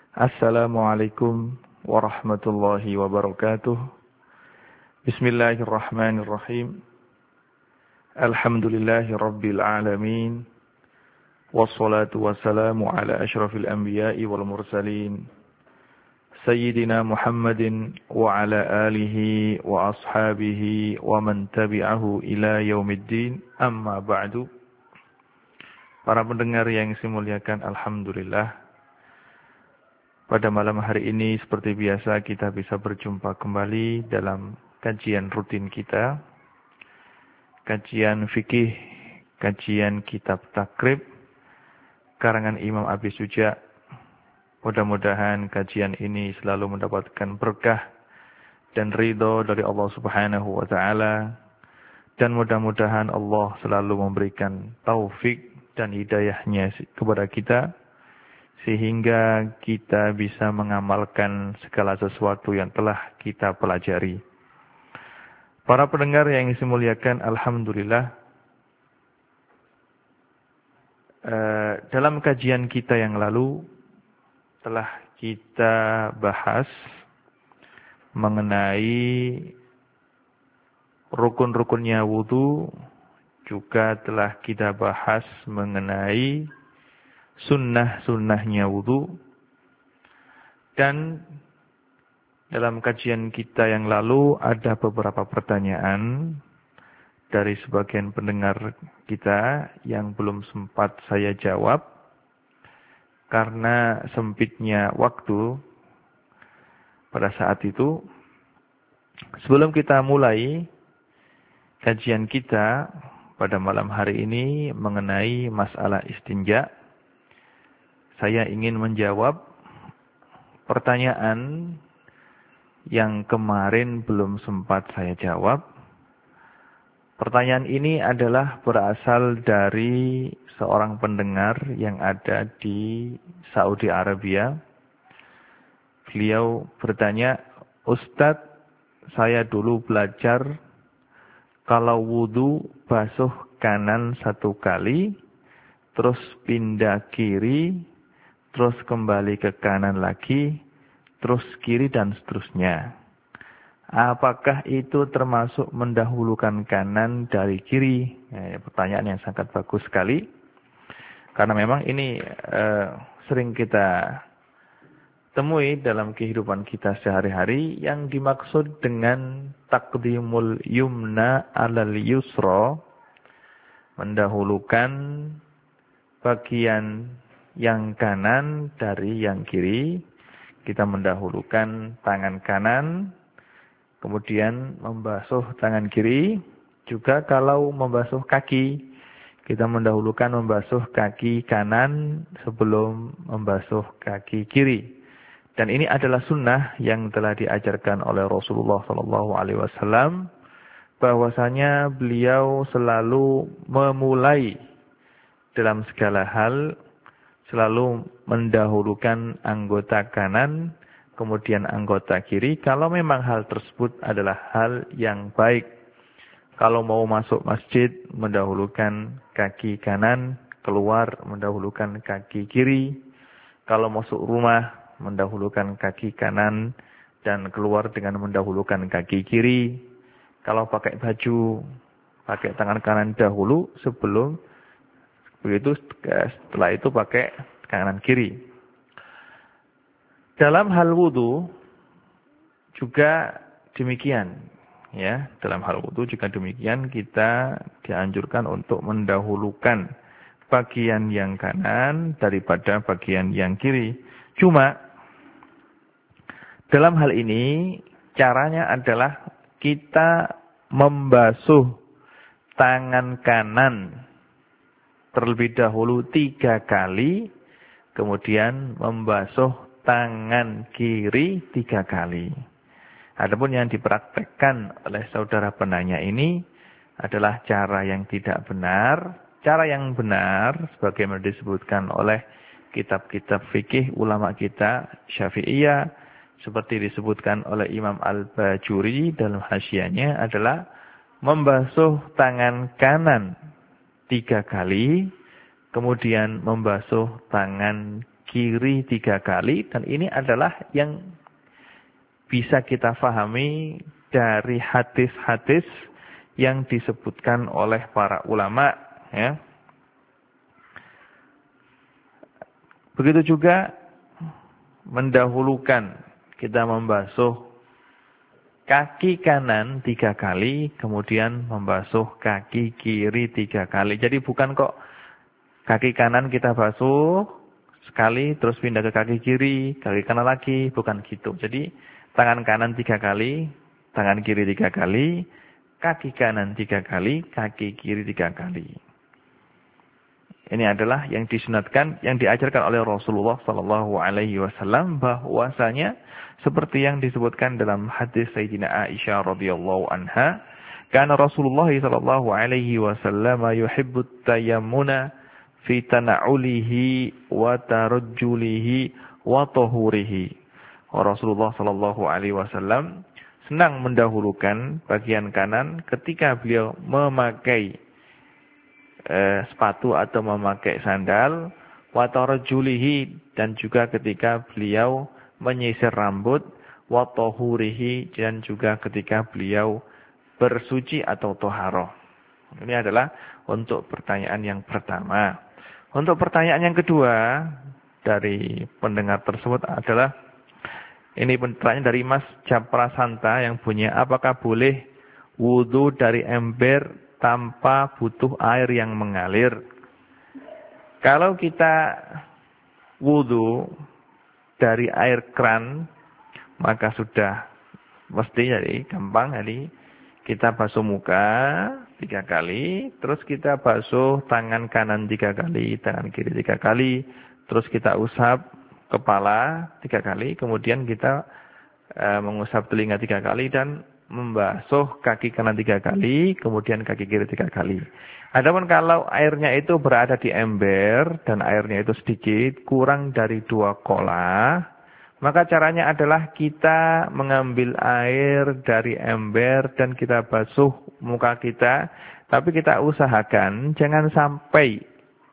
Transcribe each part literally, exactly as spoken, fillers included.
Assalamualaikum warahmatullahi wabarakatuh. Bismillahirrahmanirrahim. Alhamdulillahi rabbil alamin. Wassalatu wassalamu ala ashrafil anbiya'i wal mursalin. Sayyidina Muhammadin wa ala alihi wa ashabihi wa man tabi'ahu ila yaumiddin. Amma ba'du. Para pendengar yang saya muliakan, alhamdulillah. Pada malam hari ini seperti biasa kita bisa berjumpa kembali dalam kajian rutin kita. Kajian fikih, kajian kitab takrib, karangan Imam Abi Suja. Mudah-mudahan kajian ini selalu mendapatkan berkah dan ridho dari Allah Subhanahu wa Ta'ala. Dan mudah-mudahan Allah selalu memberikan taufik dan hidayahnya kepada kita, sehingga kita bisa mengamalkan segala sesuatu yang telah kita pelajari. Para pendengar yang saya muliakan, alhamdulillah, eh, dalam kajian kita yang lalu telah kita bahas mengenai rukun-rukunnya wudu, juga telah kita bahas mengenai sunnah-sunnahnya wudu. Dan dalam kajian kita yang lalu ada beberapa pertanyaan dari sebagian pendengar kita yang belum sempat saya jawab karena sempitnya waktu pada saat itu. Sebelum kita mulai kajian kita pada malam hari ini mengenai masalah istinja, saya ingin menjawab pertanyaan yang kemarin belum sempat saya jawab. Pertanyaan ini adalah berasal dari seorang pendengar yang ada di Saudi Arabia. Beliau bertanya, "Ustadz, saya dulu belajar kalau wudu basuh kanan satu kali, terus pindah kiri, terus kembali ke kanan lagi, terus kiri dan seterusnya. Apakah itu termasuk mendahulukan kanan dari kiri?" Ya, pertanyaan yang sangat bagus sekali. Karena memang ini eh, sering kita temui dalam kehidupan kita sehari-hari, yang dimaksud dengan taqdimul yumna alal yusra, mendahulukan bagian yang kanan dari yang kiri. Kita mendahulukan tangan kanan, kemudian membasuh tangan kiri. Juga kalau membasuh kaki, kita mendahulukan membasuh kaki kanan sebelum membasuh kaki kiri. Dan ini adalah sunnah yang telah diajarkan oleh Rasulullah shallallahu alaihi wasallam, bahwasanya beliau selalu memulai dalam segala hal, selalu mendahulukan anggota kanan, kemudian anggota kiri, kalau memang hal tersebut adalah hal yang baik. Kalau mau masuk masjid, mendahulukan kaki kanan, keluar mendahulukan kaki kiri. Kalau masuk rumah, mendahulukan kaki kanan, dan keluar dengan mendahulukan kaki kiri. Kalau pakai baju, pakai tangan kanan dahulu sebelum begitu, setelah itu pakai kanan kiri. Dalam hal wudu juga demikian, ya. Dalam hal wudu juga demikian, kita dianjurkan untuk mendahulukan bagian yang kanan daripada bagian yang kiri. Cuma dalam hal ini caranya adalah kita membasuh tangan kanan terlebih dahulu tiga kali, kemudian membasuh tangan kiri tiga kali. Adapun yang dipraktekkan oleh saudara penanya ini adalah cara yang tidak benar. Cara yang benar, sebagaimana disebutkan oleh kitab-kitab fikih ulama kita Syafi'iyah, seperti disebutkan oleh Imam Al-Bajuri dalam hasyiahnya, adalah membasuh tangan kanan tiga kali, kemudian membasuh tangan kiri tiga kali. Dan ini adalah yang bisa kita pahami dari hadis-hadis yang disebutkan oleh para ulama. Ya. Begitu juga mendahulukan kita membasuh kaki kanan tiga kali, kemudian membasuh kaki kiri tiga kali. Jadi bukan kok kaki kanan kita basuh sekali, terus pindah ke kaki kiri, kaki kanan lagi, bukan gitu. Jadi tangan kanan tiga kali, tangan kiri tiga kali, kaki kanan tiga kali, kaki kiri tiga kali. Ini adalah yang disunatkan, yang diajarkan oleh Rasulullah Sallallahu Alaihi Wasallam, bahwasanya seperti yang disebutkan dalam hadis Sayyidina Aisyah radhiyallahu anha, karena Rasulullah Sallallahu Alaihi Wasallam yuhibbut tayammuna fi tana'ulihi wa tarajjulihi wa tahurihi. Rasulullah Sallallahu Alaihi Wasallam senang mendahulukan bagian kanan ketika beliau memakai Eh, sepatu atau memakai sandal, wa tarajjulihi, dan juga ketika beliau menyisir rambut, wa tahurihi, dan juga ketika beliau bersuci atau toharoh. Ini adalah untuk pertanyaan yang pertama. Untuk pertanyaan yang kedua dari pendengar tersebut adalah, ini pertanyaan dari Mas Japra Santa yang punya, apakah boleh wudu dari ember tanpa butuh air yang mengalir? Kalau kita wudu dari air keran, maka sudah mesti jadi gampang. Jadi kita basuh muka tiga kali, terus kita basuh tangan kanan tiga kali, tangan kiri tiga kali, terus kita usap kepala tiga kali, kemudian kita e, mengusap telinga tiga kali, dan membasuh kaki kanan tiga kali, kemudian kaki kiri tiga kali. Adapun kalau airnya itu berada di ember dan airnya itu sedikit, kurang dari dua kolah, maka caranya adalah kita mengambil air dari ember dan kita basuh muka kita, tapi kita usahakan jangan sampai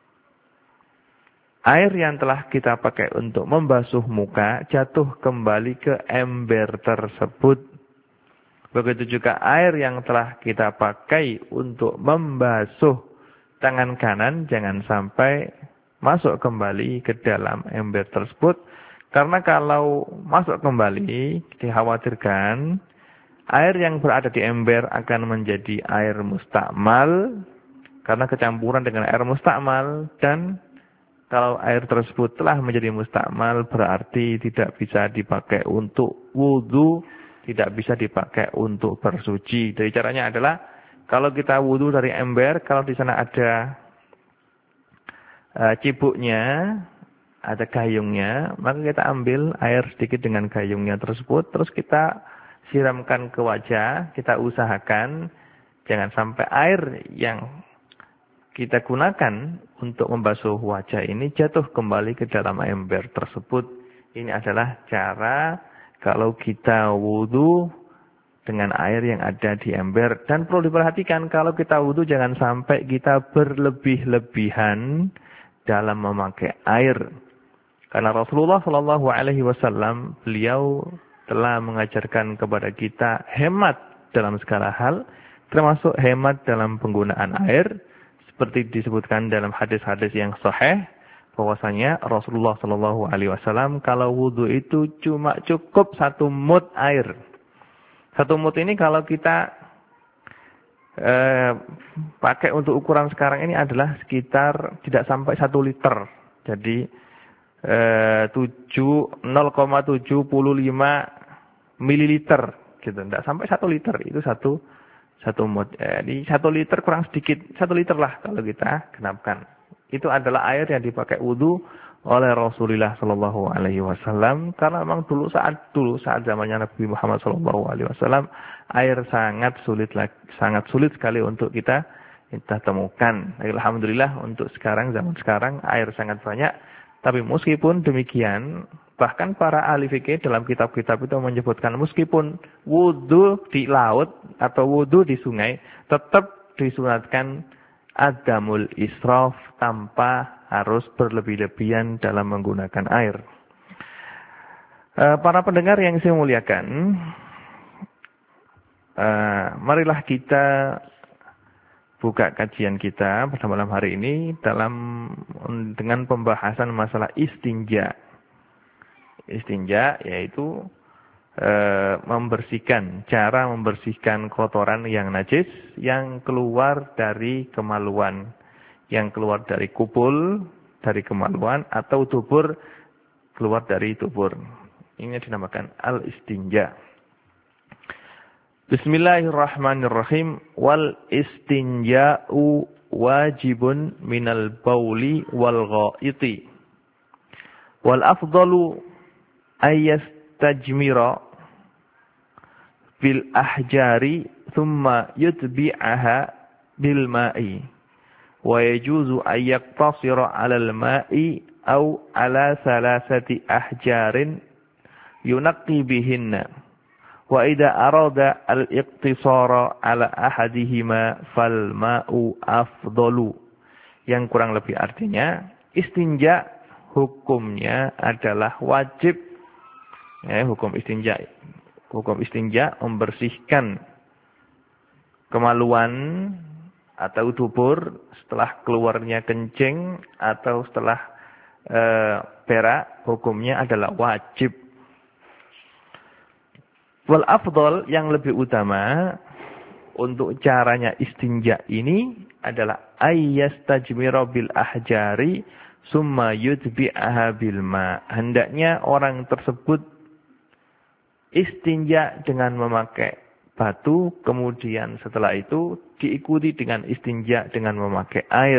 air yang telah kita pakai untuk membasuh muka jatuh kembali ke ember tersebut. Begitu juga air yang telah kita pakai untuk membasuh tangan kanan jangan sampai masuk kembali ke dalam ember tersebut. Karena kalau masuk kembali, dikhawatirkan air yang berada di ember akan menjadi air mustakmal. Karena kecampuran dengan air mustakmal, dan kalau air tersebut telah menjadi mustakmal berarti tidak bisa dipakai untuk wudu, tidak bisa dipakai untuk bersuci. Jadi caranya adalah kalau kita wudu dari ember, kalau di sana ada uh, cibuknya, ada gayungnya, maka kita ambil air sedikit dengan gayungnya tersebut, terus kita siramkan ke wajah, kita usahakan jangan sampai air yang kita gunakan untuk membasuh wajah ini jatuh kembali ke dalam ember tersebut. Ini adalah cara kalau kita wudu dengan air yang ada di ember. Dan perlu diperhatikan kalau kita wudu jangan sampai kita berlebih-lebihan dalam memakai air. Karena Rasulullah Shallallahu Alaihi Wasallam beliau telah mengajarkan kepada kita hemat dalam segala hal, termasuk hemat dalam penggunaan air. Seperti disebutkan dalam hadis-hadis yang sahih, bahwasanya Rasulullah Shallallahu Alaihi Wasallam kalau wudu itu cuma cukup satu mud air. Satu mud ini kalau kita eh, pakai untuk ukuran sekarang ini adalah sekitar tidak sampai satu liter. Jadi eh, nol koma tujuh lima mililiter, gitu. Tidak sampai satu liter, itu satu satu mud. Jadi satu liter kurang sedikit, satu liter lah kalau kita genapkan. Itu adalah air yang dipakai wudu oleh Rasulullah Shallallahu Alaihi Wasallam. Karena memang dulu saat dulu saat zamannya Nabi Muhammad Shallallahu Alaihi Wasallam, air sangat sulit sangat sulit sekali untuk kita kita temukan. Alhamdulillah untuk sekarang zaman sekarang air sangat banyak. Tapi meskipun demikian, bahkan para ahli fikih dalam kitab-kitab itu menyebutkan meskipun wudu di laut atau wudu di sungai, tetap disunatkan adamul israf, tanpa harus berlebih-lebihan dalam menggunakan air. Para pendengar yang saya muliakan, marilah kita buka kajian kita pada malam hari ini dalam dengan pembahasan masalah istinja. Istinja yaitu e, membersihkan, cara membersihkan kotoran yang najis yang keluar dari kemaluan, yang keluar dari kupul, dari kemaluan, atau dubur, keluar dari dubur. Ini dinamakan al-istinja. Bismillahirrahmanirrahim. Wal istinja'u wajibun minal bauli wal ghaiti. Wal afdalu ayastajmira bil ahjari thumma yutbi'aha bil ma'i. Wa yajuzu ayyaqtasira 'alal ma'i aw 'ala salasati ahjarin yunaqqi bihinna. Wa idza arada al-iqtisara 'ala ahadihima fal ma'u afdalu. Yang kurang lebih artinya, istinja hukumnya adalah wajib. Ya, hukum istinja. Hukum istinja membersihkan kemaluan atau dubur setelah keluarnya kencing atau setelah e, berak, hukumnya adalah wajib. Wal afdal, yang lebih utama untuk caranya istinja ini adalah ayyastajmira bil ahjari summa yutbi'aha bil ma. Hendaknya orang tersebut istinja dengan memakai batu, kemudian setelah itu diikuti dengan istinja dengan memakai air.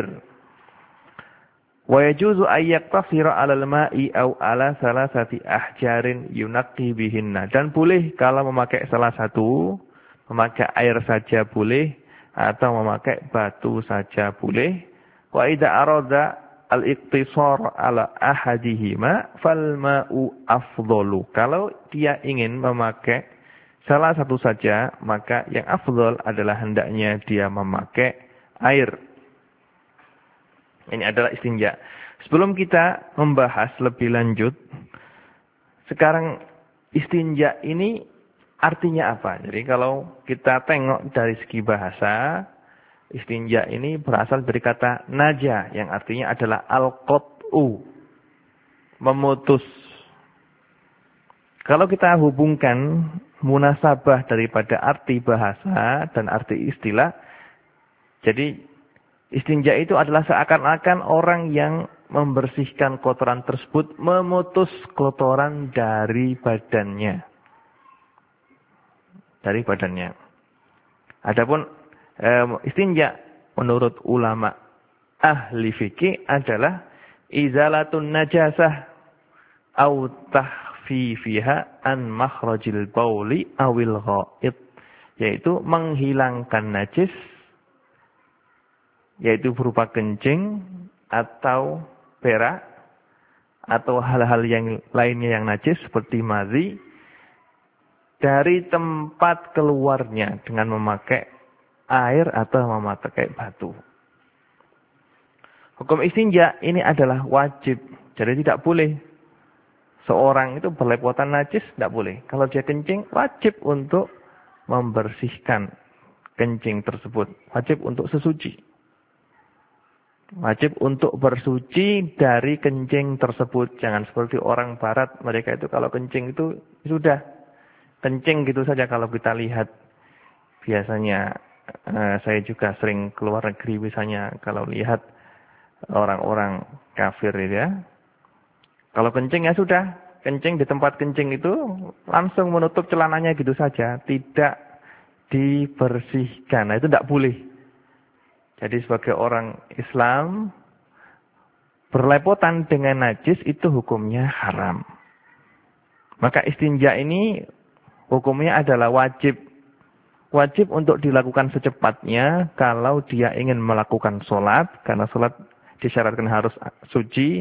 Wa yajuzu ayyaqtasira 'alal ma'i aw 'ala salasati ahjarin yunaqqi bihinna. Dan boleh kalau memakai salah satu, memakai air saja boleh, atau memakai batu saja boleh. Wa idza arada al-iqtisar 'ala ahadihima fal ma'u afdalu. Kalau dia ingin memakai salah satu saja, maka yang afdal adalah hendaknya dia memakai air. Ini adalah istinja. Sebelum kita membahas lebih lanjut, sekarang istinja ini artinya apa? Jadi kalau kita tengok dari segi bahasa, istinja ini berasal dari kata naja, yang artinya adalah al-qat'u, memutus. Kalau kita hubungkan munasabah daripada arti bahasa dan arti istilah, jadi istinja itu adalah seakan-akan orang yang membersihkan kotoran tersebut, memutus kotoran dari badannya. Dari badannya. Adapun istinja menurut ulama ahli fikih adalah izalatun najasah au tahfifiha an makhrajil bauli awil ghaid, yaitu menghilangkan najis, yaitu berupa kencing atau berak atau hal-hal yang lainnya yang najis seperti madhi, dari tempat keluarnya dengan memakai air atau memakai batu. Hukum istinja ini adalah wajib. Jadi tidak boleh seorang itu berlepotan najis, tidak boleh. Kalau dia kencing, wajib untuk membersihkan kencing tersebut. Wajib untuk sesuci. Wajib untuk bersuci dari kencing tersebut. Jangan seperti orang barat, mereka itu kalau kencing itu sudah kencing gitu saja. Kalau kita lihat biasanya, eh, saya juga sering keluar negeri misalnya, kalau lihat orang-orang kafir itu ya, kalau kencing ya sudah, kencing di tempat kencing itu langsung menutup celananya gitu saja, tidak dibersihkan. Nah, itu tidak boleh. Jadi sebagai orang Islam, berlepotan dengan najis itu hukumnya haram. Maka istinja ini hukumnya adalah wajib. Wajib untuk dilakukan secepatnya kalau dia ingin melakukan sholat, karena sholat disyaratkan harus suci.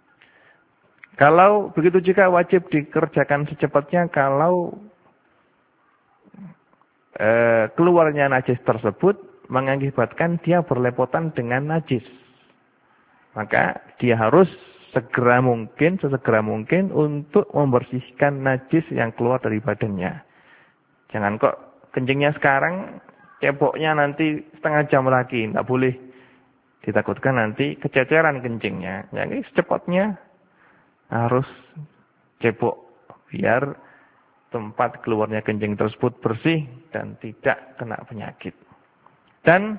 Kalau begitu juga wajib dikerjakan secepatnya kalau eh, keluarnya najis tersebut mengakibatkan dia berlepotan dengan najis. Maka dia harus segera mungkin, sesegera mungkin untuk membersihkan najis yang keluar dari badannya. Jangan kok kencingnya sekarang, ceboknya nanti setengah jam lagi. Tidak boleh. Ditakutkan nanti kececeran kencingnya. Jadi secepatnya harus cebok. Biar tempat keluarnya kencing tersebut bersih dan tidak kena penyakit. Dan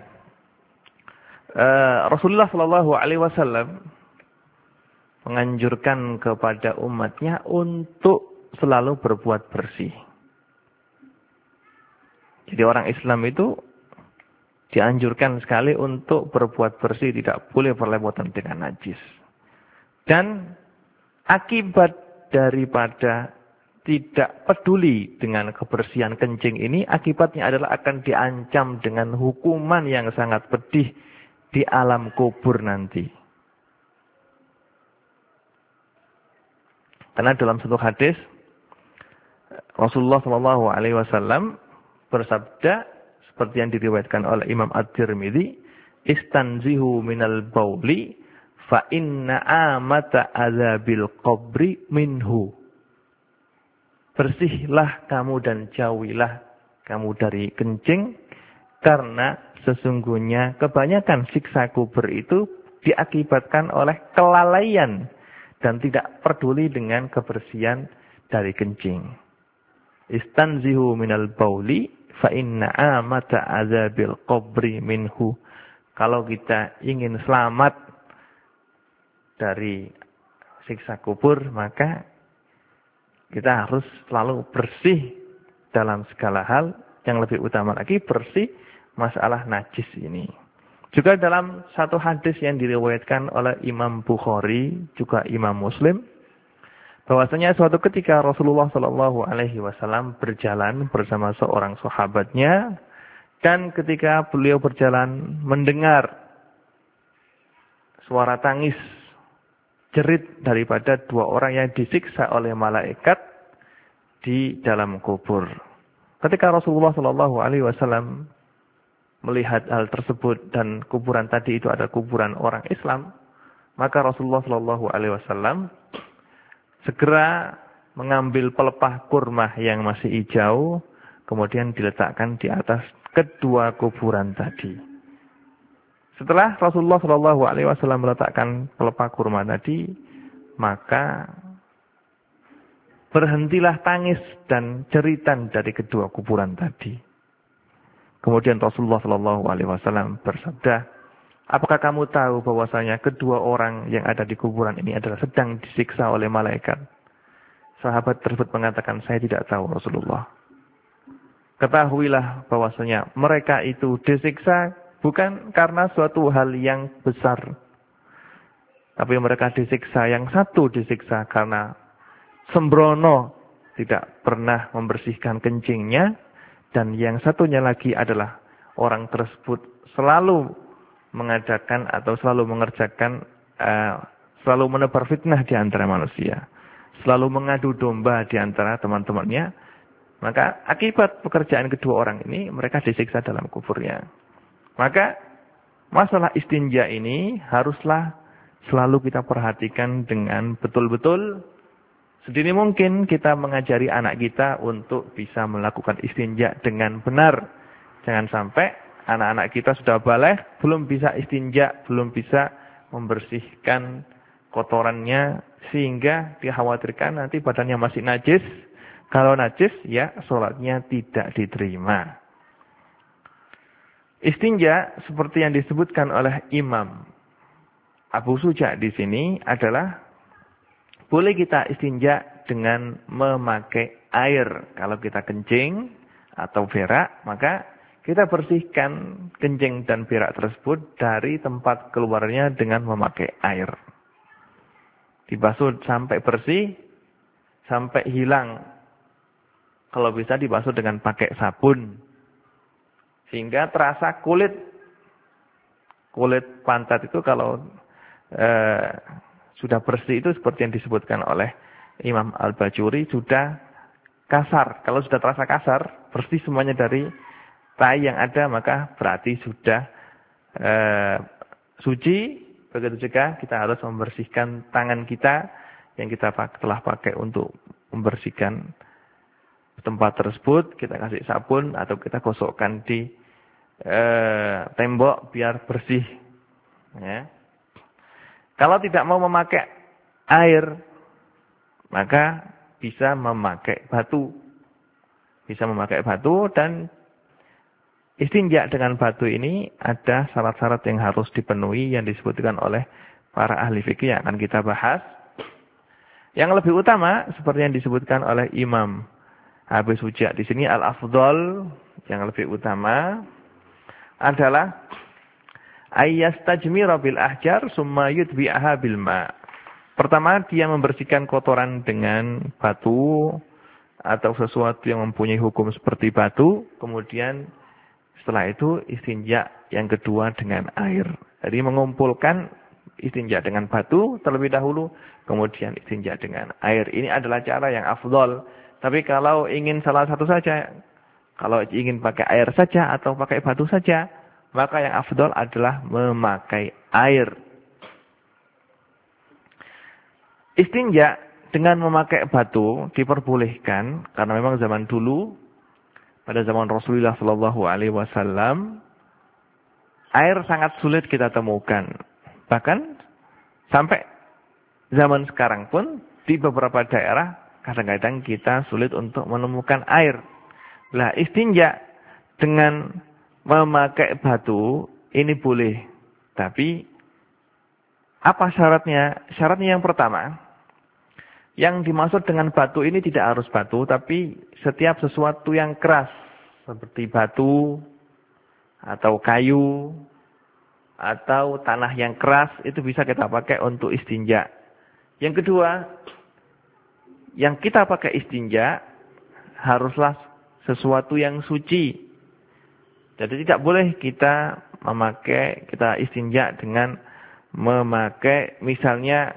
uh, Rasulullah Shallallahu Alaihi Wasallam menganjurkan kepada umatnya untuk selalu berbuat bersih. Jadi orang Islam itu dianjurkan sekali untuk berbuat bersih, tidak boleh berlepotan dengan najis. Dan akibat daripada tidak peduli dengan kebersihan kencing ini, akibatnya adalah akan diancam dengan hukuman yang sangat pedih di alam kubur nanti. Karena dalam satu hadis Rasulullah Shallallahu Alaihi Wasallam bersabda seperti yang diriwayatkan oleh Imam At-Tirmidzi, "Istanzihu minal bauli, fa inna amata azabil qabri minhu." Bersihlah kamu dan jauhilah kamu dari kencing, karena sesungguhnya kebanyakan siksa kubur itu diakibatkan oleh kelalaian dan tidak peduli dengan kebersihan dari kencing. Istanzihu minal bauli fa inna amata azabil qabri minhu. Kalau kita ingin selamat dari siksa kubur, maka kita harus selalu bersih dalam segala hal. Yang lebih utama lagi bersih masalah najis ini. Juga dalam satu hadis yang diriwayatkan oleh Imam Bukhari, juga Imam Muslim, bahwasanya suatu ketika Rasulullah Shallallahu Alaihi Wasallam berjalan bersama seorang sahabatnya, dan ketika beliau berjalan mendengar suara tangis jerit daripada dua orang yang disiksa oleh malaikat di dalam kubur. Ketika Rasulullah Shallallahu Alaihi Wasallam melihat hal tersebut dan kuburan tadi itu adalah kuburan orang Islam, maka Rasulullah Shallallahu Alaihi Wasallam segera mengambil pelepah kurma yang masih hijau, kemudian diletakkan di atas kedua kuburan tadi. Setelah Rasulullah Shallallahu Alaihi Wasallam meletakkan pelepah kurma tadi, maka berhentilah tangis dan jeritan dari kedua kuburan tadi. Kemudian Rasulullah Shallallahu Alaihi Wasallam bersabda, apakah kamu tahu bahwasanya kedua orang yang ada di kuburan ini adalah sedang disiksa oleh malaikat? Sahabat tersebut mengatakan, saya tidak tahu Rasulullah. Ketahuilah bahwasanya mereka itu disiksa bukan karena suatu hal yang besar. Tapi mereka disiksa, yang satu disiksa karena sembrono, tidak pernah membersihkan kencingnya. Dan yang satunya lagi adalah orang tersebut selalu mengadakan atau selalu mengerjakan, uh, selalu menebar fitnah di antara manusia. Selalu mengadu domba di antara teman-temannya. Maka akibat pekerjaan kedua orang ini, mereka disiksa dalam kuburnya. Maka masalah istinja ini haruslah selalu kita perhatikan dengan betul-betul. Sedini mungkin kita mengajari anak kita untuk bisa melakukan istinja dengan benar. Jangan sampai anak-anak kita sudah baligh, belum bisa istinja, belum bisa membersihkan kotorannya, sehingga dikhawatirkan nanti badannya masih najis. Kalau najis, ya sholatnya tidak diterima. Istinja seperti yang disebutkan oleh Imam Abu Suja di sini adalah boleh kita istinja dengan memakai air. Kalau kita kencing atau berak, maka kita bersihkan kencing dan berak tersebut dari tempat keluarnya dengan memakai air. Dibasuh sampai bersih, sampai hilang. Kalau bisa dibasuh dengan pakai sabun. Sehingga terasa kulit. Kulit pantat itu kalau eh, sudah bersih itu seperti yang disebutkan oleh Imam Al-Bajuri, sudah kasar. Kalau sudah terasa kasar, bersih semuanya dari tai yang ada maka berarti sudah uh, suci. Begitu juga kita harus membersihkan tangan kita yang kita telah pakai untuk membersihkan tempat tersebut. Kita kasih sabun atau kita gosokkan di uh, tembok biar bersih. Ya. Kalau tidak mau memakai air, maka bisa memakai batu. Bisa memakai batu dan istinja dengan batu ini ada syarat-syarat yang harus dipenuhi yang disebutkan oleh para ahli fikih yang akan kita bahas. Yang lebih utama seperti yang disebutkan oleh Imam Habib Suja di sini al-afdal yang lebih utama adalah ayyastajmira bil ahjar summa yutbi'aha bil ma'. Pertama dia membersihkan kotoran dengan batu atau sesuatu yang mempunyai hukum seperti batu, kemudian setelah itu istinja yang kedua dengan air. Jadi mengumpulkan istinja dengan batu terlebih dahulu, kemudian istinja dengan air. Ini adalah cara yang afdol. Tapi kalau ingin salah satu saja, kalau ingin pakai air saja atau pakai batu saja, maka yang afdol adalah memakai air. Istinja dengan memakai batu diperbolehkan karena memang zaman dulu pada zaman Rasulullah Shallallahu Alaihi Wasallam, air sangat sulit kita temukan. Bahkan sampai zaman sekarang pun di beberapa daerah kadang-kadang kita sulit untuk menemukan air. Lah istinja dengan memakai batu ini boleh. Tapi apa syaratnya? Syaratnya yang pertama, yang dimaksud dengan batu ini tidak harus batu, tapi setiap sesuatu yang keras, seperti batu, atau kayu, atau tanah yang keras, itu bisa kita pakai untuk istinja. Yang kedua, yang kita pakai istinja, haruslah sesuatu yang suci. Jadi tidak boleh kita memakai, kita istinja dengan memakai misalnya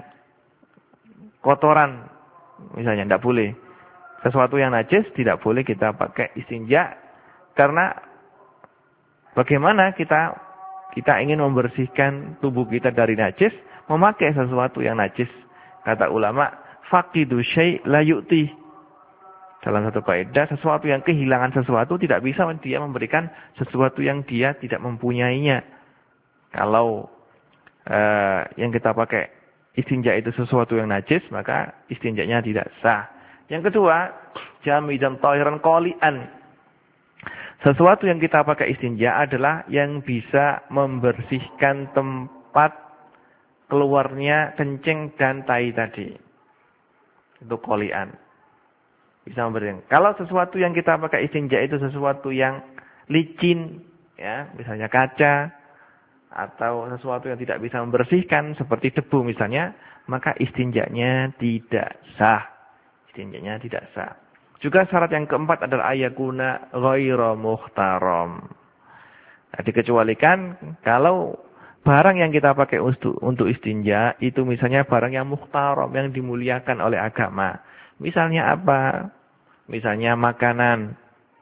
kotoran. Misalnya tidak boleh. Sesuatu yang najis tidak boleh kita pakai istinja. Karena bagaimana kita kita ingin membersihkan tubuh kita dari najis, memakai sesuatu yang najis. Kata ulama, faqidu syai' la yu'ti. Dalam satu kaidah, sesuatu yang kehilangan sesuatu tidak bisa dia memberikan sesuatu yang dia tidak mempunyainya. Kalau uh, yang kita pakai istinja itu sesuatu yang najis, maka istinjanya tidak sah. Yang kedua, jamidan tahiran qali'an. Sesuatu yang kita pakai istinja adalah yang bisa membersihkan tempat keluarnya kencing dan tai tadi. Itu qali'an. Bisa membersihkan. Kalau sesuatu yang kita pakai istinja itu sesuatu yang licin, ya, misalnya kaca, atau sesuatu yang tidak bisa membersihkan seperti debu misalnya, maka istinjanya tidak sah. Istinjanya tidak sah. Juga syarat yang keempat adalah ayakuna ghairu muhtaram. Nah, dikecualikan kalau barang yang kita pakai untuk untuk istinja itu misalnya barang yang muhtaram, yang dimuliakan oleh agama. Misalnya apa? Misalnya makanan.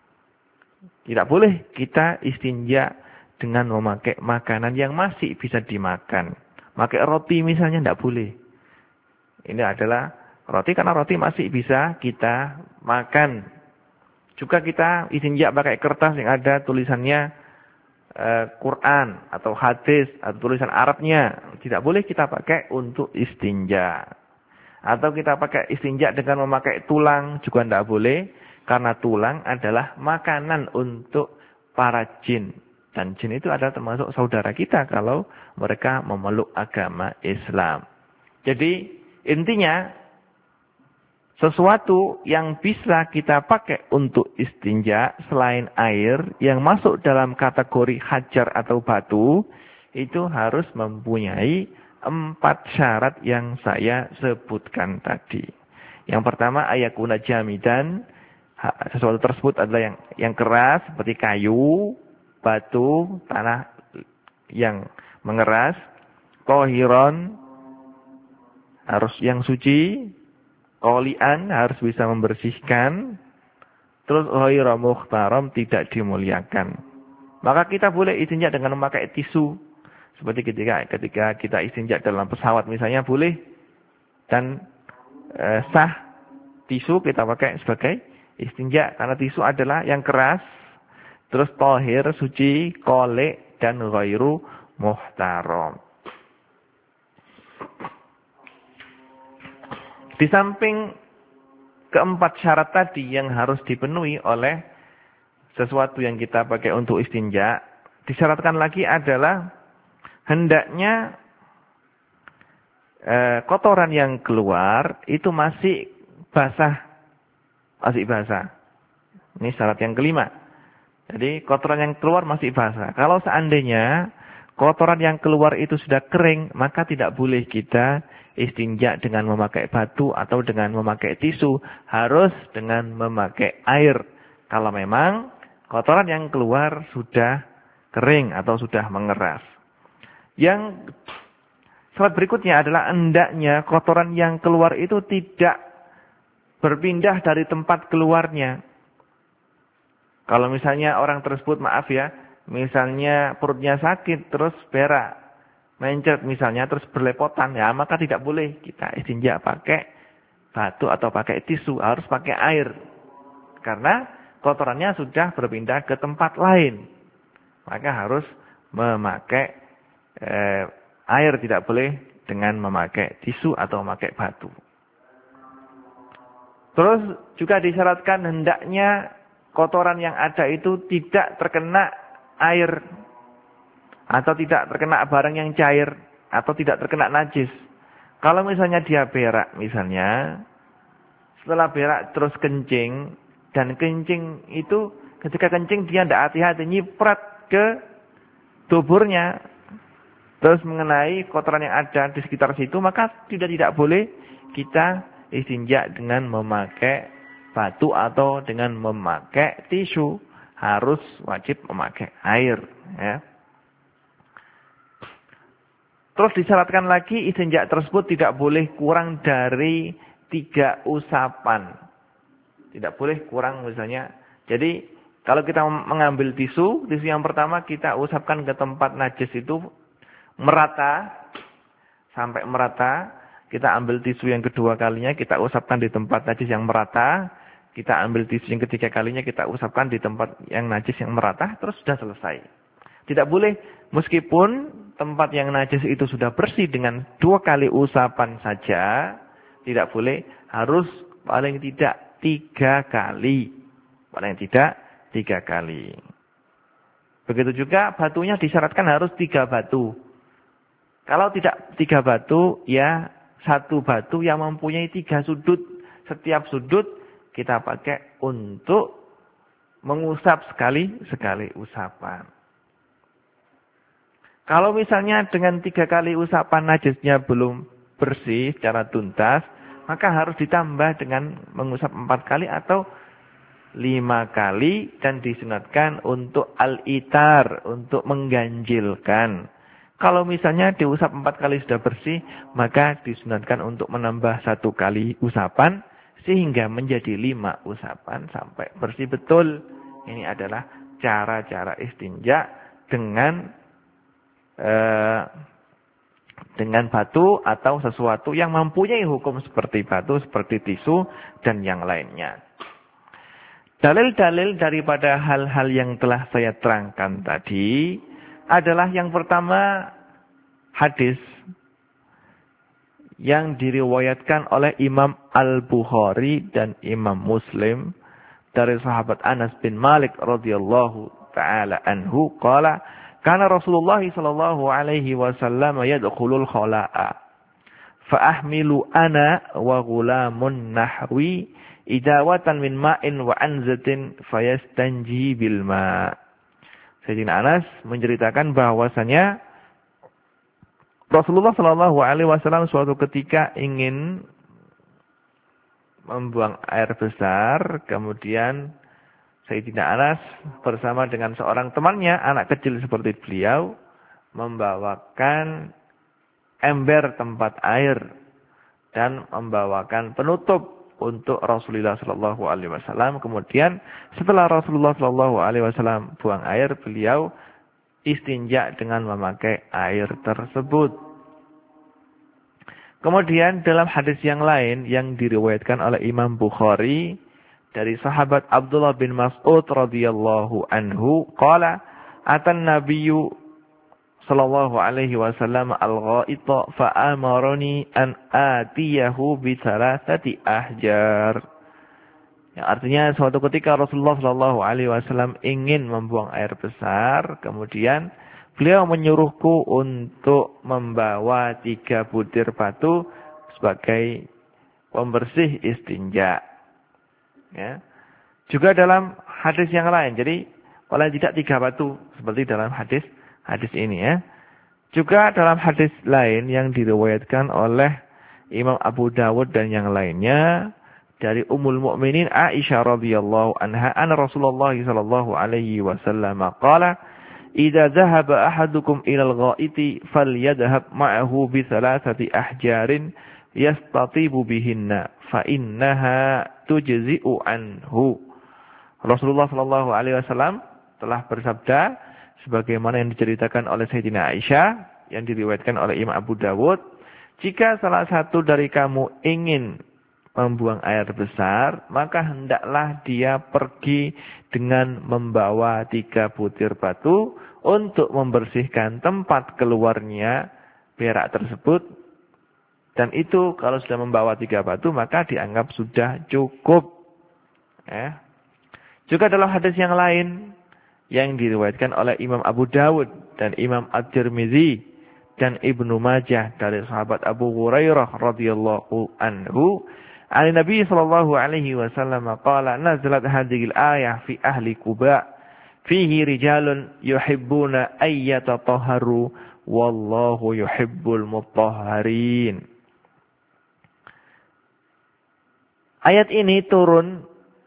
Tidak boleh kita istinja dengan memakai makanan yang masih bisa dimakan. Pakai roti misalnya tidak boleh. Ini adalah roti karena roti masih bisa kita makan. Juga kita istinja pakai kertas yang ada tulisannya uh, Quran atau hadis atau tulisan Arabnya. Tidak boleh kita pakai untuk istinja. Atau kita pakai istinja dengan memakai tulang juga tidak boleh. Karena tulang adalah makanan untuk para jin. Dan jin itu adalah termasuk saudara kita kalau mereka memeluk agama Islam. Jadi intinya sesuatu yang bisa kita pakai untuk istinja selain air yang masuk dalam kategori hajar atau batu itu harus mempunyai empat syarat yang saya sebutkan tadi. Yang pertama ayakuna jamidan, sesuatu tersebut adalah yang yang keras seperti kayu, batu, tanah yang mengeras, tohiron, harus yang suci, qali'an, harus bisa membersihkan, terus ghairu muhtaram, tidak dimuliakan. maka kita boleh istinja dengan memakai tisu. Seperti ketika ketika kita istinja dalam pesawat misalnya boleh. Dan e, sah tisu kita pakai sebagai istinja. Karena tisu adalah yang keras, terus tohir, suci, kolek, dan ghairu muhtaram. Di samping keempat syarat tadi yang harus dipenuhi oleh sesuatu yang kita pakai untuk istinja, disyaratkan lagi adalah hendaknya eh, kotoran yang keluar itu masih basah, masih basah. Ini syarat yang kelima. Jadi kotoran yang keluar masih basah. Kalau seandainya kotoran yang keluar itu sudah kering, maka tidak boleh kita istinja dengan memakai batu atau dengan memakai tisu. Harus dengan memakai air. Kalau memang kotoran yang keluar sudah kering atau sudah mengeras. Yang syarat berikutnya adalah hendaknya kotoran yang keluar itu tidak berpindah dari tempat keluarnya. Kalau misalnya orang tersebut, maaf ya, misalnya perutnya sakit terus berak, mencret misalnya terus berlepotan, ya maka tidak boleh kita istinja pakai batu atau pakai tisu, harus pakai air. Karena kotorannya sudah berpindah ke tempat lain. Maka harus memakai eh, air, tidak boleh dengan memakai tisu atau memakai batu. Terus juga disyaratkan hendaknya kotoran yang ada itu tidak terkena air. Atau tidak terkena barang yang cair. Atau tidak terkena najis. Kalau misalnya dia berak misalnya. Setelah berak terus kencing. Dan kencing itu ketika kencing dia tidak hati-hati nyiprat ke tuburnya. Terus mengenai kotoran yang ada di sekitar situ. Maka tidak tidak boleh kita istinja dengan memakai batu atau dengan memakai tisu. Harus wajib memakai air. Ya. Terus disyaratkan lagi istinja tersebut tidak boleh kurang dari tiga usapan. Tidak boleh kurang misalnya. Jadi kalau kita mengambil tisu, tisu yang pertama kita usapkan ke tempat najis itu merata. Sampai merata. Kita ambil tisu yang kedua kalinya kita usapkan di tempat najis yang merata. Kita ambil tisu yang ketiga kalinya kita usapkan di tempat yang najis yang merata. Terus sudah selesai. Tidak boleh meskipun tempat yang najis itu sudah bersih dengan dua kali usapan saja. Tidak boleh, harus paling tidak tiga kali. Paling tidak tiga kali. Begitu juga batunya disyaratkan harus tiga batu. Kalau tidak tiga batu, ya satu batu yang mempunyai tiga sudut. Setiap sudut kita pakai untuk mengusap sekali-sekali usapan. Kalau misalnya dengan tiga kali usapan najisnya belum bersih secara tuntas, maka harus ditambah dengan mengusap empat kali atau lima kali dan disunatkan untuk al-itar, untuk mengganjilkan. Kalau misalnya diusap empat kali sudah bersih, maka disunatkan untuk menambah satu kali usapan sehingga menjadi lima usapan sampai bersih betul. Ini adalah cara-cara istinja dengan Uh, dengan batu atau sesuatu yang mempunyai hukum seperti batu, seperti tisu, dan yang lainnya. Dalil-dalil daripada hal-hal yang telah saya terangkan tadi adalah yang pertama hadis yang diriwayatkan oleh Imam Al-Bukhari dan Imam Muslim dari sahabat Anas bin Malik radhiyallahu taala anhu qala karena Rasulullah sallallahu alaihi wasallam yadkhulul khala'a fa ahmilu ana wa ghulamun nahwi idawatan min ma'in wa anzatin fayastanji bil ma'. Sayyidina Anas menceritakan bahwasanya Rasulullah sallallahu alaihi wasallam suatu ketika ingin membuang air besar, kemudian Sayyidina Anas bersama dengan seorang temannya, anak kecil seperti beliau, membawakan ember tempat air dan membawakan penutup untuk Rasulullah Shallallahu Alaihi Wasallam. Kemudian setelah Rasulullah Shallallahu Alaihi Wasallam buang air, beliau istinja dengan memakai air tersebut. Kemudian dalam hadis yang lain yang diriwayatkan oleh Imam Bukhari dari sahabat Abdullah bin Mas'ud radhiyallahu anhu, qala atan nabiyyu sallallahu alaihi wasallam al-ghaita fa amarani an atiyahu bi thalathati ahjar. Yang artinya suatu ketika Rasulullah sallallahu alaihi wasallam ingin membuang air besar, kemudian beliau menyuruhku untuk membawa tiga butir batu sebagai pembersih istinja. Ya. Juga dalam hadis yang lain, jadi paling tidak tiga batu seperti dalam hadis hadis ini ya. Juga dalam hadis lain yang diriwayatkan oleh Imam Abu Dawud dan yang lainnya dari Ummul Mukminin Aisyah radhiyallahu anha, anna Rasulullah sallallahu alaihi wasallam qala idza dhahaba ahadukum ila al-gha'iti falyadhhab ma'ahu bi thalathati ahjarin yastatibu bihinna fa innaha tujzi'u anhu. Rasulullah sallallahu alaihi wasallam telah bersabda sebagaimana yang diceritakan oleh Sayyidina Aisyah yang diriwayatkan oleh Imam Abu Dawud, jika salah satu dari kamu ingin membuang air besar, maka hendaklah dia pergi dengan membawa tiga butir batu untuk membersihkan tempat keluarnya berak tersebut. Dan itu kalau sudah membawa tiga batu maka dianggap sudah cukup. Ya. Juga dalam hadis yang lain yang diriwayatkan oleh Imam Abu Dawud dan Imam At-Tirmidzi dan Ibnu Majah dari sahabat Abu Hurairah radhiyallahu anhu, an Nabi sallallahu alaihi wasallam qala nazalat hadhil ayah fi ahli Quba fihi rijalun yuhibbuna ay yatatahharu wallahu yuhibbul mutahharin. Ayat ini turun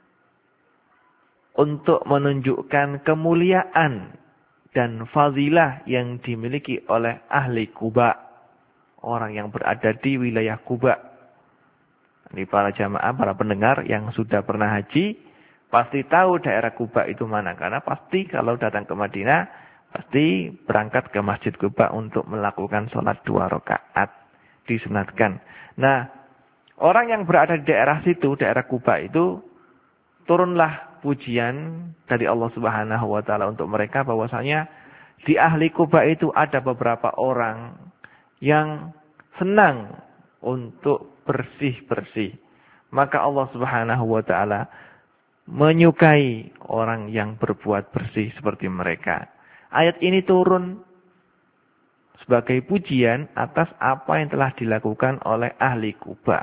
untuk menunjukkan kemuliaan dan fadilah yang dimiliki oleh ahli Quba, orang yang berada di wilayah Quba. Ini para jamaah, para pendengar yang sudah pernah haji, pasti tahu daerah Quba itu mana. Karena pasti kalau datang ke Madinah, pasti berangkat ke Masjid Quba untuk melakukan sholat dua rakaat. Disunatkan. Nah, orang yang berada di daerah situ, daerah Quba itu, turunlah pujian dari Allah Subhanahu wa taala untuk mereka bahwasanya di ahli Quba itu ada beberapa orang yang senang untuk bersih-bersih. Maka Allah Subhanahu wa taala menyukai orang yang berbuat bersih seperti mereka. Ayat ini turun sebagai pujian atas apa yang telah dilakukan oleh ahli Quba.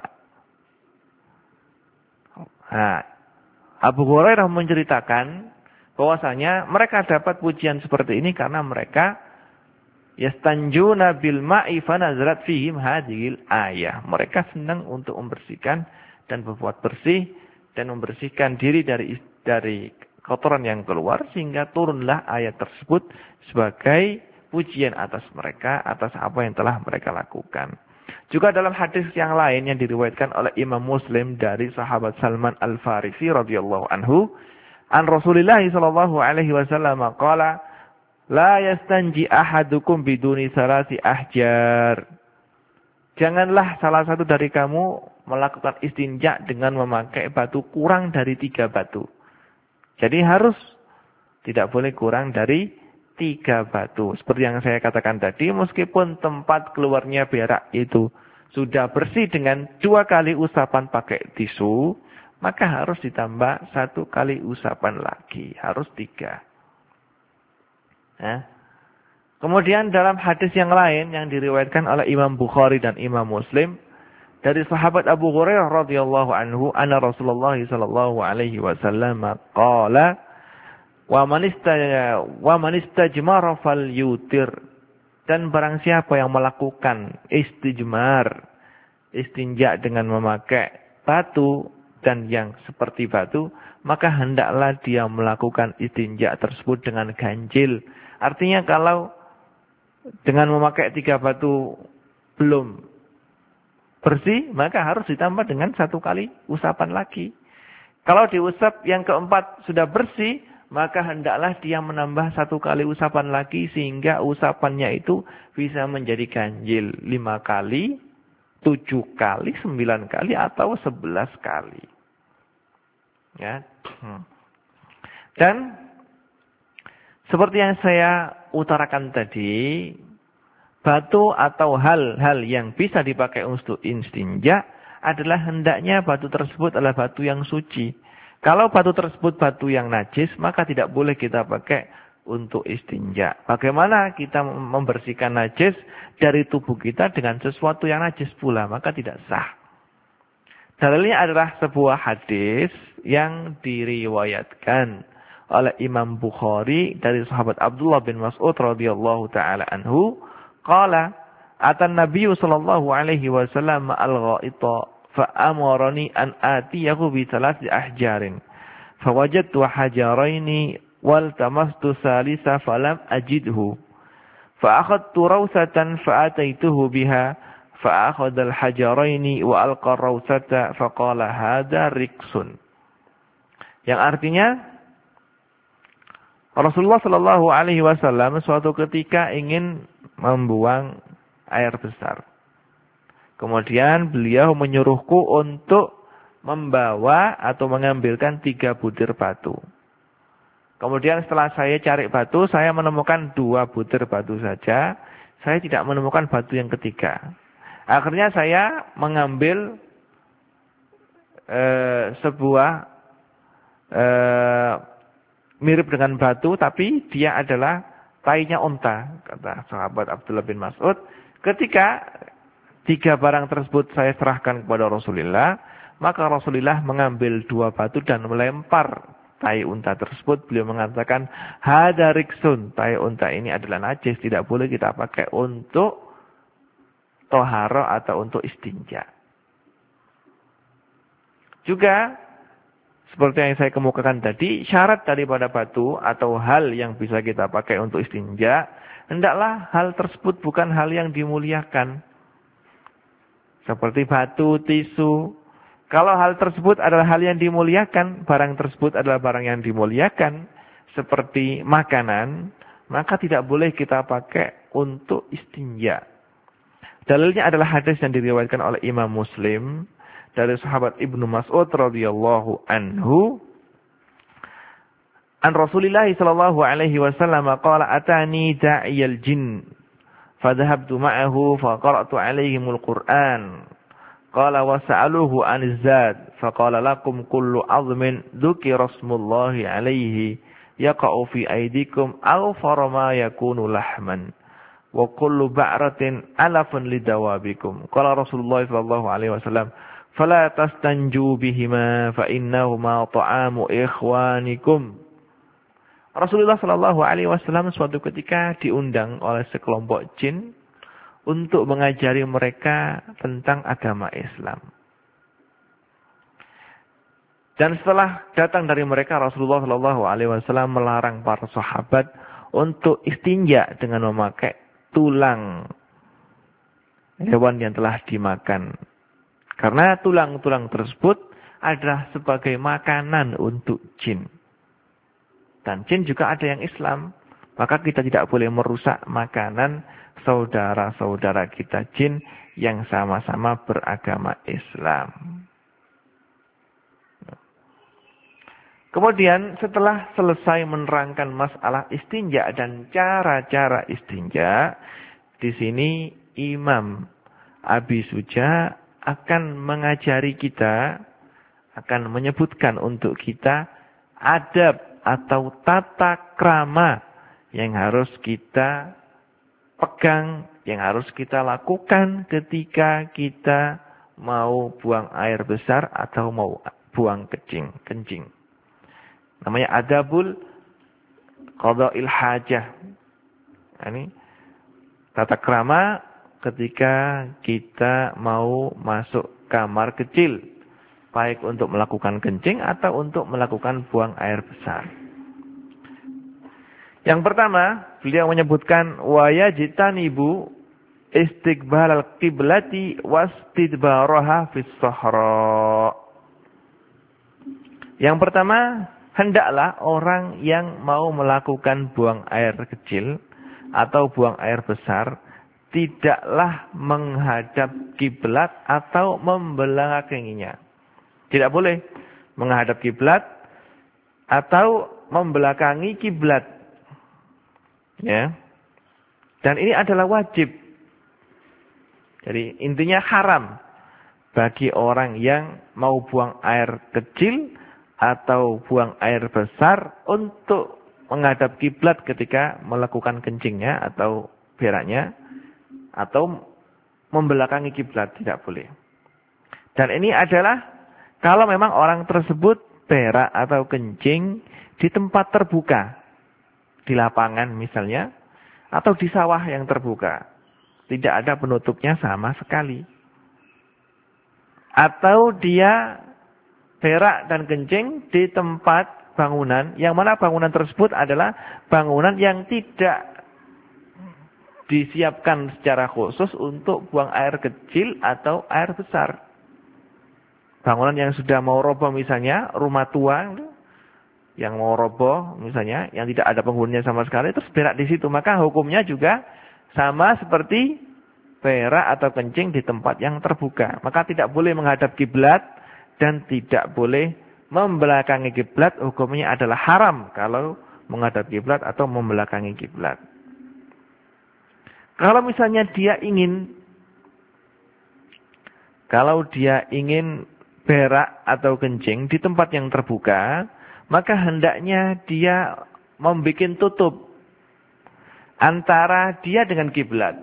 Nah, Abu Hurairah menceritakan bahwasanya mereka dapat pujian seperti ini karena mereka yastanjuna bil ma'i fanazalat fihim hadhil ayah. Mereka senang untuk membersihkan dan berbuat bersih dan membersihkan diri dari dari kotoran yang keluar sehingga turunlah ayat tersebut sebagai pujian atas mereka atas apa yang telah mereka lakukan. Juga dalam hadis yang lain yang diriwayatkan oleh Imam Muslim dari sahabat Salman Al-Farisi radhiyallahu anhu, an Rasulillah sallallahu alaihi wasallam qala la yastanji ahadukum biduni salasi ahjar. Janganlah salah satu dari kamu melakukan istinja dengan memakai batu kurang dari tiga batu. Jadi harus tidak boleh kurang dari tiga batu. Seperti yang saya katakan tadi, meskipun tempat keluarnya berak itu sudah bersih dengan dua kali usapan pakai tisu, maka harus ditambah satu kali usapan lagi. Harus tiga. Ya. Kemudian dalam hadis yang lain yang diriwayatkan oleh Imam Bukhari dan Imam Muslim, dari sahabat Abu Hurairah radhiyallahu anhu, anna Rasulullah sallallahu alaihi wasallam qala wa man istajmara wa man istajmara falyutir, dan barang siapa yang melakukan istijmar, istinja dengan memakai batu dan yang seperti batu, maka hendaklah dia melakukan istinja tersebut dengan ganjil. Artinya kalau dengan memakai tiga batu belum bersih, maka harus ditambah dengan satu kali usapan lagi. Kalau diusap yang keempat sudah bersih, maka hendaklah dia menambah satu kali usapan lagi sehingga usapannya itu bisa menjadi ganjil lima kali, tujuh kali, sembilan kali, atau sebelas kali. Ya. Dan seperti yang saya utarakan tadi, batu atau hal-hal yang bisa dipakai untuk istinja adalah hendaknya batu tersebut adalah batu yang suci. Kalau batu tersebut batu yang najis, maka tidak boleh kita pakai untuk istinja. Bagaimana kita membersihkan najis dari tubuh kita dengan sesuatu yang najis pula, maka tidak sah. Dalilnya adalah sebuah hadis yang diriwayatkan oleh Imam Bukhari dari sahabat Abdullah bin Mas'ud radhiyallahu taala anhu, qala atan Nabiy sallallahu alaihi wasallam al-ghaita fa amarani an atiyahu bi thalathi ahjarin fawajadtu hajaraini wal tamastu salisa falam ajidhu fa akhadtu rawsatan fa ataituhu biha fa akhadha al-hajaraini wa alqa rawsata fa qala hadha riksun. Yang artinya Rasulullah Shallallahu Alaihi Wasallam suatu ketika ingin membuang air besar. Kemudian beliau menyuruhku untuk membawa atau mengambilkan tiga butir batu. Kemudian setelah saya cari batu, saya menemukan dua butir batu saja. Saya tidak menemukan batu yang ketiga. Akhirnya saya mengambil eh, sebuah eh, mirip dengan batu, tapi dia adalah tainya unta, kata sahabat Abdullah bin Mas'ud. Ketika tiga barang tersebut saya serahkan kepada Rasulullah, maka Rasulullah mengambil dua batu dan melempar tai unta tersebut. Beliau mengatakan, hada riksun, tai unta ini adalah najis, tidak boleh kita pakai untuk toharo atau untuk istinja. Juga seperti yang saya kemukakan tadi, syarat daripada batu atau hal yang bisa kita pakai untuk istinja, hendaklah hal tersebut bukan hal yang dimuliakan. Seperti batu, tisu. Kalau hal tersebut adalah hal yang dimuliakan, barang tersebut adalah barang yang dimuliakan, seperti makanan, maka tidak boleh kita pakai untuk istinja. Dalilnya adalah hadis yang diriwayatkan oleh Imam Muslim, dari sahabat Ibnu Mas'ud radhiyallahu anhu, an Rasulillah sallallahu alaihi wasallam qala atani da'iyal jin fadhhabtu ma'ahu faqara'tu alaihimul Qur'an qala wa sa'aluhu aniz zad faqala lakum kullu 'azmin dzukira ismullahi alaihi yaqa'u fi aydikum aw farama yakunu lahman wa kullu ba'ratin alafun lidawabikum. Qala Rasulullah sallallahu alaihi wasallam fala tastanju bihima fa innahuma ta'amu ikhwanikum. Rasulullah sallallahu alaihi wasallam suatu ketika diundang oleh sekelompok jin untuk mengajari mereka tentang agama Islam. Dan setelah datang dari mereka, Rasulullah sallallahu alaihi wasallam melarang para sahabat untuk istinja dengan memakai tulang hewan yang telah dimakan. Karena tulang-tulang tersebut adalah sebagai makanan untuk jin. Dan jin juga ada yang Islam. Maka kita tidak boleh merusak makanan saudara-saudara kita jin yang sama-sama beragama Islam. Kemudian setelah selesai menerangkan masalah istinja dan cara-cara istinja, di sini Imam Abi Suja akan mengajari kita, akan menyebutkan untuk kita adab atau tata krama yang harus kita pegang, yang harus kita lakukan ketika kita mau buang air besar atau mau buang kencing. kencing. Namanya adabul qada'il hajah. Ini tata krama ketika kita mau masuk kamar kecil, baik untuk melakukan kencing atau untuk melakukan buang air besar. Yang pertama, beliau menyebutkan wa yajtanibu istiqbalal qiblati wastidbaraha fis sahra. Yang pertama, hendaklah orang yang mau melakukan buang air kecil atau buang air besar tidaklah menghadap kiblat atau membelakanginya. Tidak boleh menghadap kiblat atau membelakangi kiblat. Ya. Dan ini adalah wajib. Jadi intinya haram bagi orang yang mau buang air kecil atau buang air besar untuk menghadap kiblat ketika melakukan kencingnya atau beraknya atau membelakangi kiblat, tidak boleh. Dan ini adalah kalau memang orang tersebut berak atau kencing di tempat terbuka, di lapangan misalnya, atau di sawah yang terbuka, tidak ada penutupnya sama sekali. Atau dia berak dan kencing di tempat bangunan, yang mana bangunan tersebut adalah bangunan yang tidak disiapkan secara khusus untuk buang air kecil atau air besar. Bangunan yang sudah mau roboh misalnya, rumah tua yang mau roboh misalnya, yang tidak ada penghuninya sama sekali, terus berak di situ, maka hukumnya juga sama seperti berak atau kencing di tempat yang terbuka. Maka tidak boleh menghadap kiblat dan tidak boleh membelakangi kiblat, hukumnya adalah haram kalau menghadap kiblat atau membelakangi kiblat. Kalau misalnya dia ingin kalau dia ingin berak atau kencing di tempat yang terbuka, maka hendaknya dia membuat tutup antara dia dengan kiblat.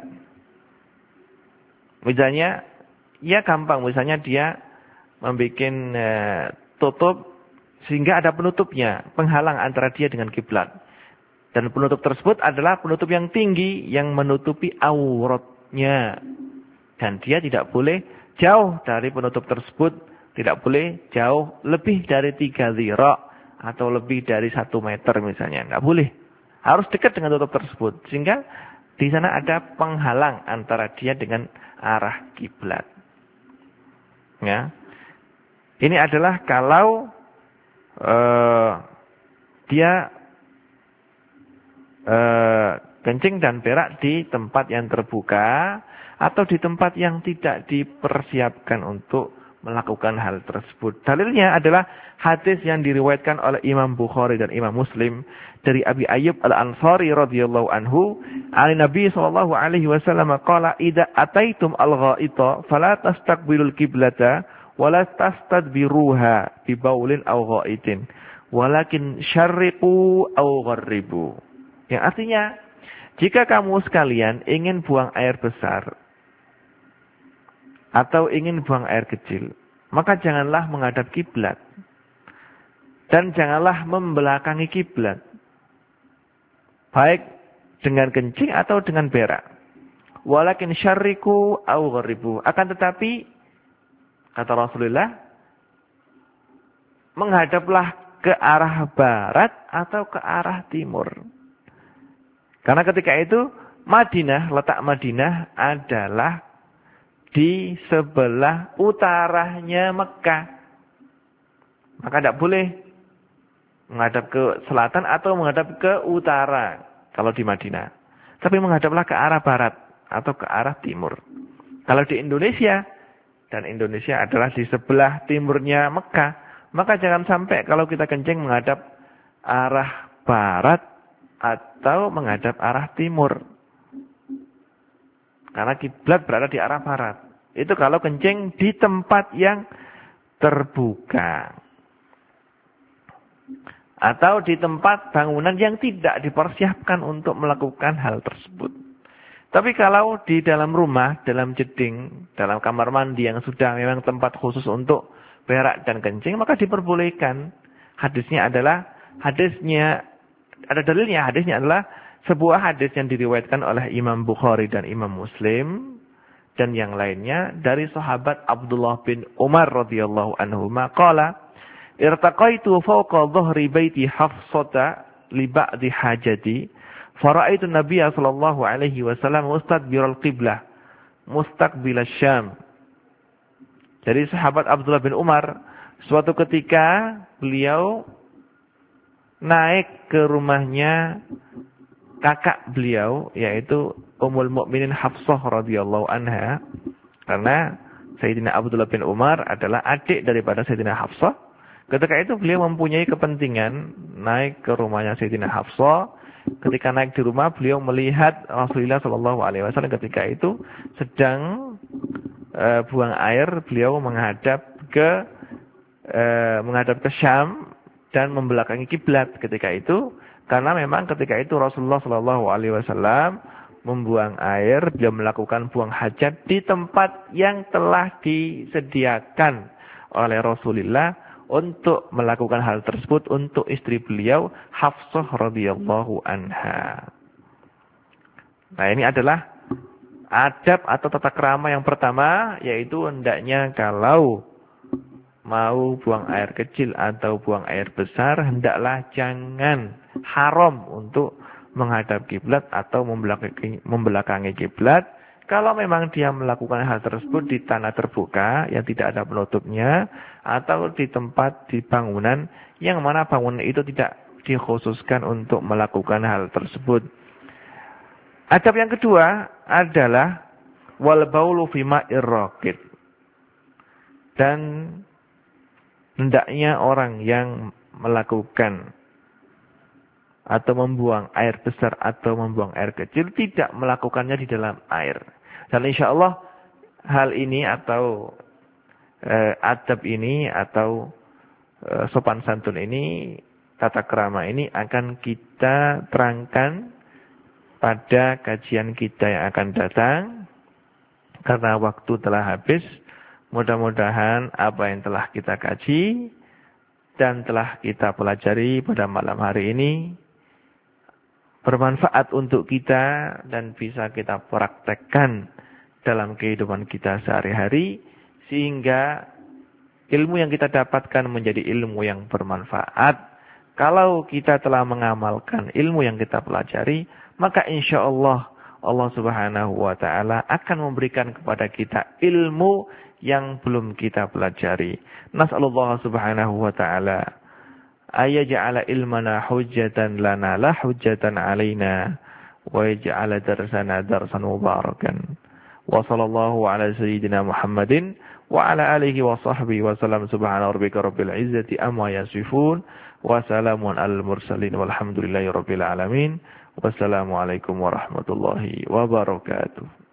Misalnya, ya gampang, misalnya dia membuat e, tutup sehingga ada penutupnya, penghalang antara dia dengan kiblat. Dan penutup tersebut adalah penutup yang tinggi yang menutupi auratnya. Dan dia tidak boleh jauh dari penutup tersebut, tidak boleh jauh lebih dari tiga zira atau lebih dari satu meter misalnya, nggak boleh. Harus dekat dengan tutup tersebut sehingga di sana ada penghalang antara dia dengan arah kiblat. Ya. Ini adalah kalau uh, dia uh, kencing dan berak di tempat yang terbuka atau di tempat yang tidak dipersiapkan untuk melakukan hal tersebut. Dalilnya adalah hadis yang diriwayatkan oleh Imam Bukhari dan Imam Muslim dari Abi Ayyub Al-Ansari radhiyallahu anhu, "An Nabi sallallahu alaihi wasallam qala idza ataitum al-gha'ita fala tastaqbilul qiblata wala tastadbiruha bi baulin aw gha'itin walakin syarriqu aw gharribu." Yang artinya, jika kamu sekalian ingin buang air besar atau ingin buang air kecil, maka janganlah menghadap kiblat dan janganlah membelakangi kiblat, baik dengan kencing atau dengan berak. Walakin syarriqu aw gharribu. Akan tetapi kata Rasulullah, menghadaplah ke arah barat atau ke arah timur. Karena ketika itu Madinah, letak Madinah adalah di sebelah utaranya Mekah. Maka tidak boleh menghadap ke selatan atau menghadap ke utara kalau di Madinah. Tapi menghadaplah ke arah barat atau ke arah timur. Kalau di Indonesia, dan Indonesia adalah di sebelah timurnya Mekah, maka jangan sampai kalau kita kencing menghadap arah barat atau menghadap arah timur. Karena kiblat berada di arah barat. Itu kalau kencing di tempat yang terbuka. Atau di tempat bangunan yang tidak dipersiapkan untuk melakukan hal tersebut. Tapi kalau di dalam rumah, dalam jeding, dalam kamar mandi yang sudah memang tempat khusus untuk berak dan kencing, maka diperbolehkan. Hadisnya adalah, hadisnya, ada dalilnya, hadisnya adalah sebuah hadis yang diriwayatkan oleh Imam Bukhari dan Imam Muslim dan yang lainnya dari sahabat Abdullah bin Umar radhiyallahu anhu maqala irtaqaitu fawqa dhahri baiti Hafsata li ba'di hajati fara'aitu Nabiya sallallahu alaihi wasallam mustadbiral qiblah mustaqbil Syam. Jadi sahabat Abdullah bin Umar, suatu ketika beliau naik ke rumahnya kakak beliau, yaitu Ummul Mukminin Hafsah radhiyallahu anha, karena Sayyidina Abdullah bin Umar adalah adik daripada Sayyidina Hafsah. Ketika itu beliau mempunyai kepentingan naik ke rumahnya Sayyidina Hafsah. Ketika naik di rumah, beliau melihat Rasulullah shallallahu alaihi wasallam ketika itu sedang uh, buang air. Beliau menghadap ke uh, menghadap ke Syam dan membelakangi kiblat ketika itu, karena memang ketika itu Rasulullah shallallahu alaihi wasallam membuang air, beliau melakukan buang hajat di tempat yang telah disediakan oleh Rasulullah untuk melakukan hal tersebut untuk istri beliau Hafsah radhiyallahu anha. Nah, ini adalah adab atau tata krama yang pertama, yaitu hendaknya kalau mau buang air kecil atau buang air besar, hendaklah jangan haram untuk menghadap kiblat atau membelakangi, membelakangi kiblat. Kalau memang dia melakukan hal tersebut di tanah terbuka yang tidak ada penutupnya, atau di tempat di bangunan yang mana bangunan itu tidak dikhususkan untuk melakukan hal tersebut. Adab yang kedua adalah wal baulu fi ma'ir raqid. Dan hendaknya orang yang melakukan atau membuang air besar atau membuang air kecil tidak melakukannya di dalam air. Dan insya Allah hal ini atau eh, adab ini atau eh, sopan santun ini, tata krama ini akan kita terangkan pada kajian kita yang akan datang. Karena waktu telah habis, mudah-mudahan apa yang telah kita kaji dan telah kita pelajari pada malam hari ini bermanfaat untuk kita dan bisa kita praktekkan dalam kehidupan kita sehari-hari, sehingga ilmu yang kita dapatkan menjadi ilmu yang bermanfaat. Kalau kita telah mengamalkan ilmu yang kita pelajari, maka insya Allah Allah Subhanahu wa Ta'ala akan memberikan kepada kita ilmu yang belum kita pelajari. Nas'alullah Subhanahu wa Ta'ala ayaj'ala ilmana hujjatan lana la hujjatan alaina wa yaj'ala darsana darsan mubarakan. Wa sallallahu ala sayyidina Muhammadin wa ala alihi wa sahbihi wa salam. Subhana rabbika rabbil izzati amma yasifun wa salamun alal mursalin walhamdulillahi rabbil alamin. Wassalamualaikum warahmatullahi wabarakatuh.